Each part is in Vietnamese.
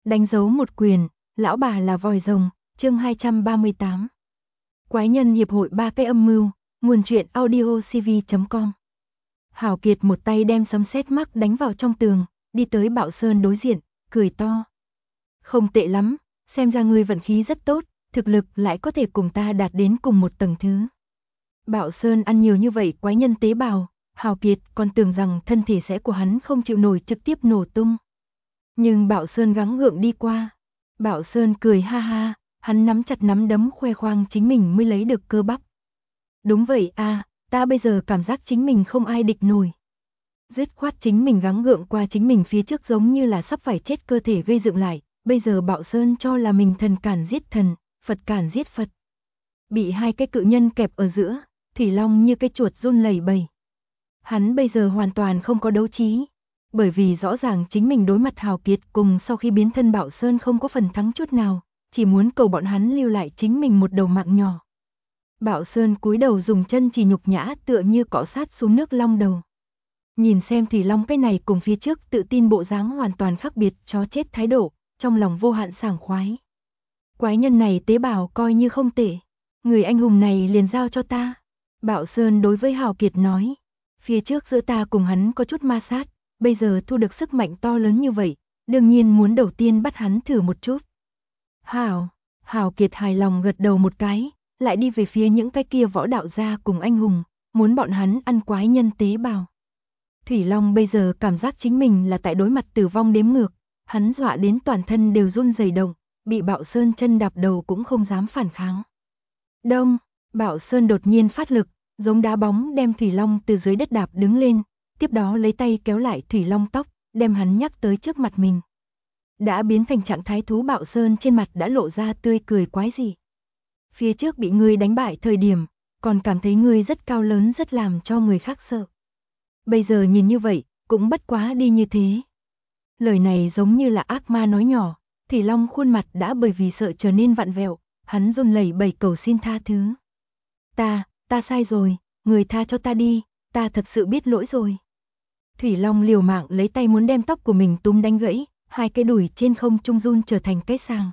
Đánh dấu một quyền, lão bà là vòi rồng, chương 238. Quái nhân hiệp hội ba cái âm mưu, nguồn truyện audiocv.com. Hào Kiệt một tay đem sấm sét mắc đánh vào trong tường, đi tới Bạo Sơn đối diện, cười to. Không tệ lắm, xem ra ngươi vận khí rất tốt, thực lực lại có thể cùng ta đạt đến cùng một tầng thứ. Bạo Sơn ăn nhiều như vậy quái nhân tế bào, Hào Kiệt còn tưởng rằng thân thể sẽ của hắn không chịu nổi trực tiếp nổ tung. Nhưng Bạo Sơn gắng gượng đi qua. Bạo Sơn cười ha ha, hắn nắm chặt nắm đấm khoe khoang chính mình mới lấy được cơ bắp. Đúng vậy à, ta bây giờ cảm giác chính mình không ai địch nổi. Dứt khoát chính mình gắng gượng qua chính mình phía trước giống như là sắp phải chết cơ thể gây dựng lại. Bây giờ Bạo Sơn cho là mình thần cản giết thần, Phật cản giết Phật. Bị hai cái cự nhân kẹp ở giữa, Thủy Long như cái chuột run lẩy bẩy. Hắn bây giờ hoàn toàn không có đấu trí. Bởi vì rõ ràng chính mình đối mặt Hào Kiệt cùng sau khi biến thân Bạo Sơn không có phần thắng chút nào, chỉ muốn cầu bọn hắn lưu lại chính mình một đầu mạng nhỏ. Bạo Sơn cúi đầu dùng chân chỉ nhục nhã tựa như cọ sát xuống nước long đầu. Nhìn xem Thủy Long cái này cùng phía trước tự tin bộ dáng hoàn toàn khác biệt chó chết thái độ, trong lòng vô hạn sảng khoái. Quái nhân này tế bào coi như không tệ, người anh hùng này liền giao cho ta. Bạo Sơn đối với Hào Kiệt nói, phía trước giữa ta cùng hắn có chút ma sát. Bây giờ thu được sức mạnh to lớn như vậy, đương nhiên muốn đầu tiên bắt hắn thử một chút. Hào Kiệt hài lòng gật đầu một cái, lại đi về phía những cái kia võ đạo gia cùng anh hùng, muốn bọn hắn ăn quái nhân tế bào. Thủy Long bây giờ cảm giác chính mình là tại đối mặt tử vong đếm ngược, hắn dọa đến toàn thân đều run rẩy động, bị Bạo Sơn chân đạp đầu cũng không dám phản kháng. Đông, Bạo Sơn đột nhiên phát lực, giống đá bóng đem Thủy Long từ dưới đất đạp đứng lên. Tiếp đó lấy tay kéo lại Thủy Long tóc, đem hắn nhắc tới trước mặt mình. Đã biến thành trạng thái thú Bạo Sơn trên mặt đã lộ ra tươi cười quái dị. Phía trước bị ngươi đánh bại thời điểm, còn cảm thấy ngươi rất cao lớn rất làm cho người khác sợ. Bây giờ nhìn như vậy, cũng bất quá đi như thế. Lời này giống như là ác ma nói nhỏ, Thủy Long khuôn mặt đã bởi vì sợ trở nên vặn vẹo, hắn run lẩy bẩy cầu xin tha thứ. Ta sai rồi, người tha cho ta đi, ta thật sự biết lỗi rồi. Thủy Long liều mạng lấy tay muốn đem tóc của mình túm đánh gãy, hai cái đùi trên không trung run trở thành cái sàng.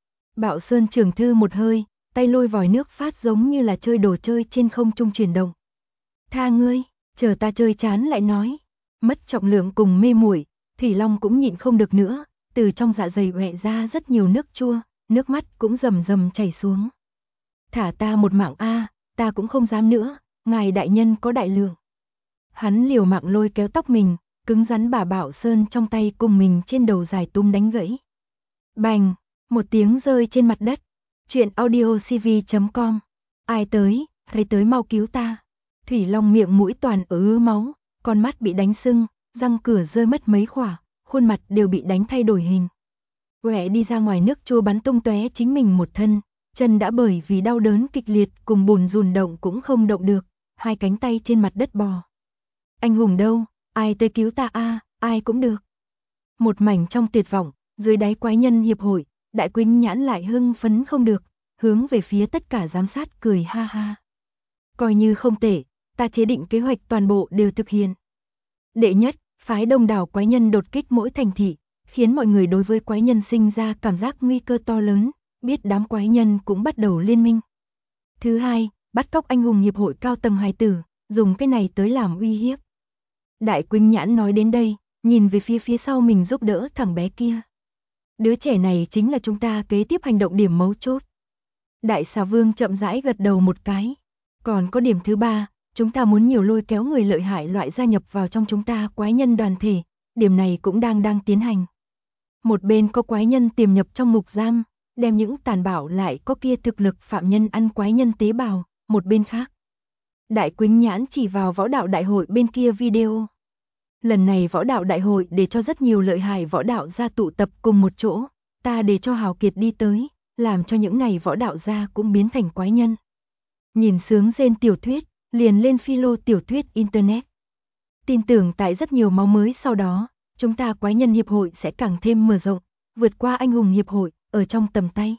Bạo Sơn trường thư một hơi, tay lôi vòi nước phát giống như là chơi đồ chơi trên không trung chuyển động. Tha ngươi, chờ ta chơi chán lại nói. Mất trọng lượng cùng mê muội, Thủy Long cũng nhịn không được nữa, từ trong dạ dày ọe ra rất nhiều nước chua, nước mắt cũng rầm rầm chảy xuống. Thả ta một mạng a, ta cũng không dám nữa, ngài đại nhân có đại lượng. Hắn liều mạng lôi kéo tóc mình, cứng rắn bà Bạo Sơn trong tay cùng mình trên đầu dài túm đánh gãy. Bành, một tiếng rơi trên mặt đất. Chuyện audiocv.com. Ai tới, thấy tới mau cứu ta. Thủy Long miệng mũi toàn ứ máu, con mắt bị đánh sưng, răng cửa rơi mất mấy khỏa, khuôn mặt đều bị đánh thay đổi hình. Quẹ đi ra ngoài nước chua bắn tung tóe chính mình một thân, chân đã bởi vì đau đớn kịch liệt cùng bùn rùn động cũng không động được, hai cánh tay trên mặt đất bò. Anh hùng đâu, ai tới cứu ta a, ai cũng được. Một mảnh trong tuyệt vọng, dưới đáy quái nhân hiệp hội, Đại Quỳnh Nhãn lại hưng phấn không được, hướng về phía tất cả giám sát cười ha ha. Coi như không tệ, ta chế định kế hoạch toàn bộ đều thực hiện. Đệ nhất, phái đông đảo quái nhân đột kích mỗi thành thị, khiến mọi người đối với quái nhân sinh ra cảm giác nguy cơ to lớn, biết đám quái nhân cũng bắt đầu liên minh. Thứ hai, bắt cóc anh hùng hiệp hội cao tầng hài tử, dùng cái này tới làm uy hiếp. Đại Quỳnh Nhãn nói đến đây, nhìn về phía sau mình giúp đỡ thằng bé kia. Đứa trẻ này chính là chúng ta kế tiếp hành động điểm mấu chốt. Đại Xà Vương chậm rãi gật đầu một cái. Còn có điểm thứ ba, chúng ta muốn nhiều lôi kéo người lợi hại loại gia nhập vào trong chúng ta quái nhân đoàn thể, điểm này cũng đang tiến hành. Một bên có quái nhân tiềm nhập trong ngục giam, đem những tàn bạo lại có kia thực lực phạm nhân ăn quái nhân tế bào, một bên khác. Đại Quỳnh Nhãn chỉ vào võ đạo đại hội bên kia video. Lần này võ đạo đại hội để cho rất nhiều lợi hại võ đạo gia tụ tập cùng một chỗ, ta để cho Hào Kiệt đi tới, làm cho những này võ đạo gia cũng biến thành quái nhân. Nhìn sướng rên tiểu thuyết, liền lên philo tiểu thuyết internet. Tin tưởng tại rất nhiều máu mới sau đó, chúng ta quái nhân hiệp hội sẽ càng thêm mở rộng, vượt qua anh hùng hiệp hội, ở trong tầm tay.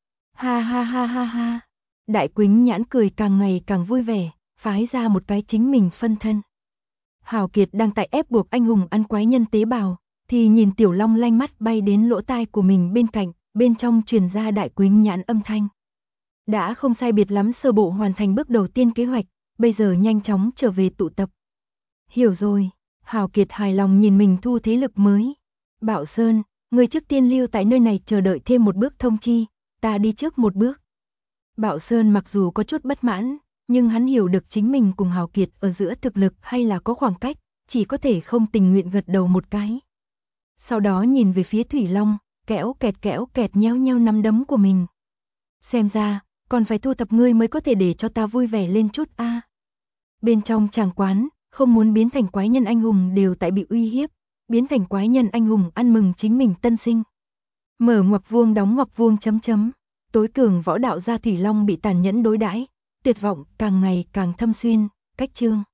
Ha ha ha ha ha. Đại Quỳnh Nhãn cười càng ngày càng vui vẻ, phái ra một cái chính mình phân thân. Hào Kiệt đang tại ép buộc anh hùng ăn quái nhân tế bào, thì nhìn Tiểu Long lanh mắt bay đến lỗ tai của mình bên cạnh, bên trong truyền ra Đại Quýnh Nhãn âm thanh. Đã không sai biệt lắm, sơ bộ hoàn thành bước đầu tiên kế hoạch, bây giờ nhanh chóng trở về tụ tập. Hiểu rồi, Hào Kiệt hài lòng nhìn mình thu thế lực mới. Bảo Sơn, người trước tiên lưu tại nơi này chờ đợi thêm một bước thông chi, ta đi trước một bước. Bảo Sơn mặc dù có chút bất mãn, nhưng hắn hiểu được chính mình cùng Hào Kiệt ở giữa thực lực hay là có khoảng cách, chỉ có thể không tình nguyện gật đầu một cái. Sau đó nhìn về phía Thủy Long, kéo kẹt nheo nheo nắm đấm của mình. Xem ra, còn phải thu thập ngươi mới có thể để cho ta vui vẻ lên chút a. Bên trong tràng quán, không muốn biến thành quái nhân anh hùng đều tại bị uy hiếp, biến thành quái nhân anh hùng ăn mừng chính mình tân sinh. Mở ngoặc vuông đóng ngoặc vuông chấm chấm. Tối cường võ đạo gia Thủy Long bị tàn nhẫn đối đãi, tuyệt vọng càng ngày càng thâm xuyên, cách chương.